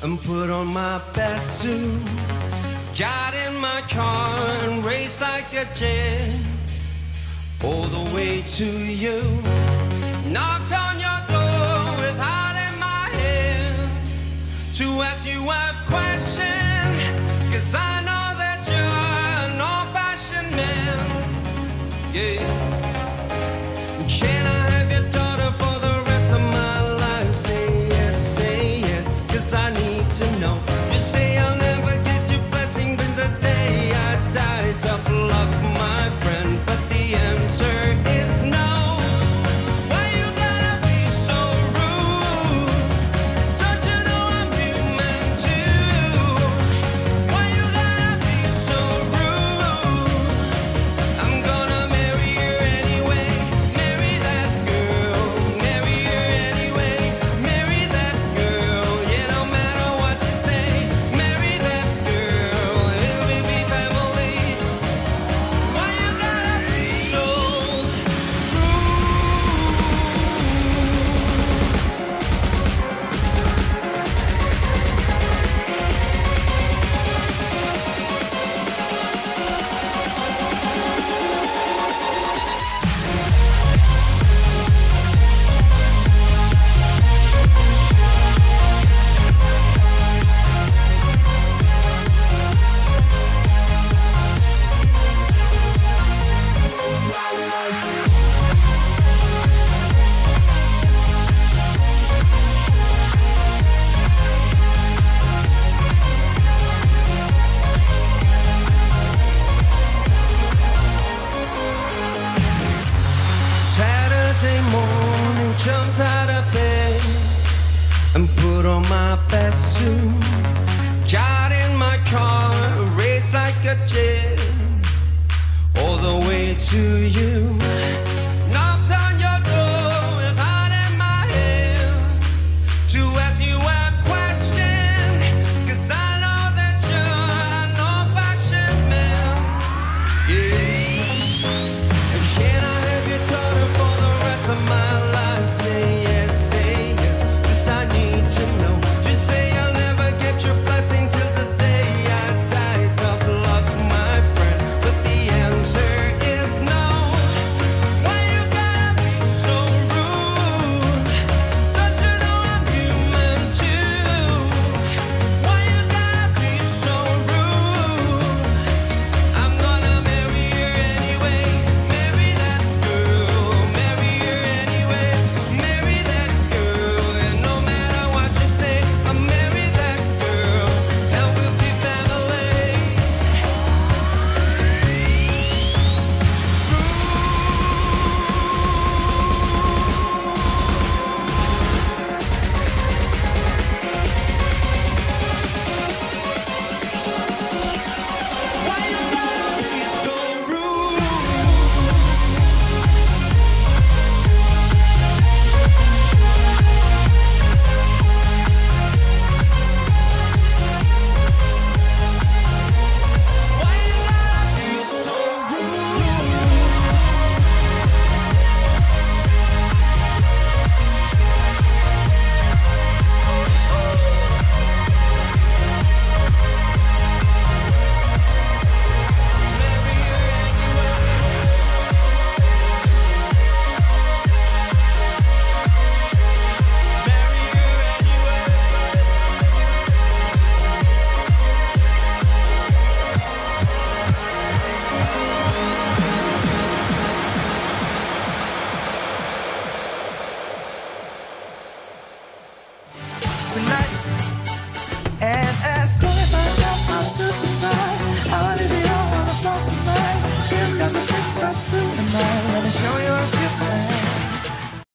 and put on my best suit. Got in my car and raced like a jet all the way to you. Knocked on your door with heart in my head to ask you a question, 'cause I know that you're an old-fashioned man. Yeah. Can I have your daughter for the rest of my life? Say yes, 'cause I need to know. You say I'll never get your blessing, but the day I die, tough luck, my friend. But the answer is no. Why you gotta be so rude? Don't you know I'm human too? Why you gotta be so rude? I'm gonna marry her anyway. Marry that girl. Marry her anyway. Marry that girl. Yeah, no matter what you say. Marry that girl. It will be family. Why you gotta be so rude? Saturday morning, jumped out of bed and put on my best suit. Got in my car, raced like a jet all the way to you.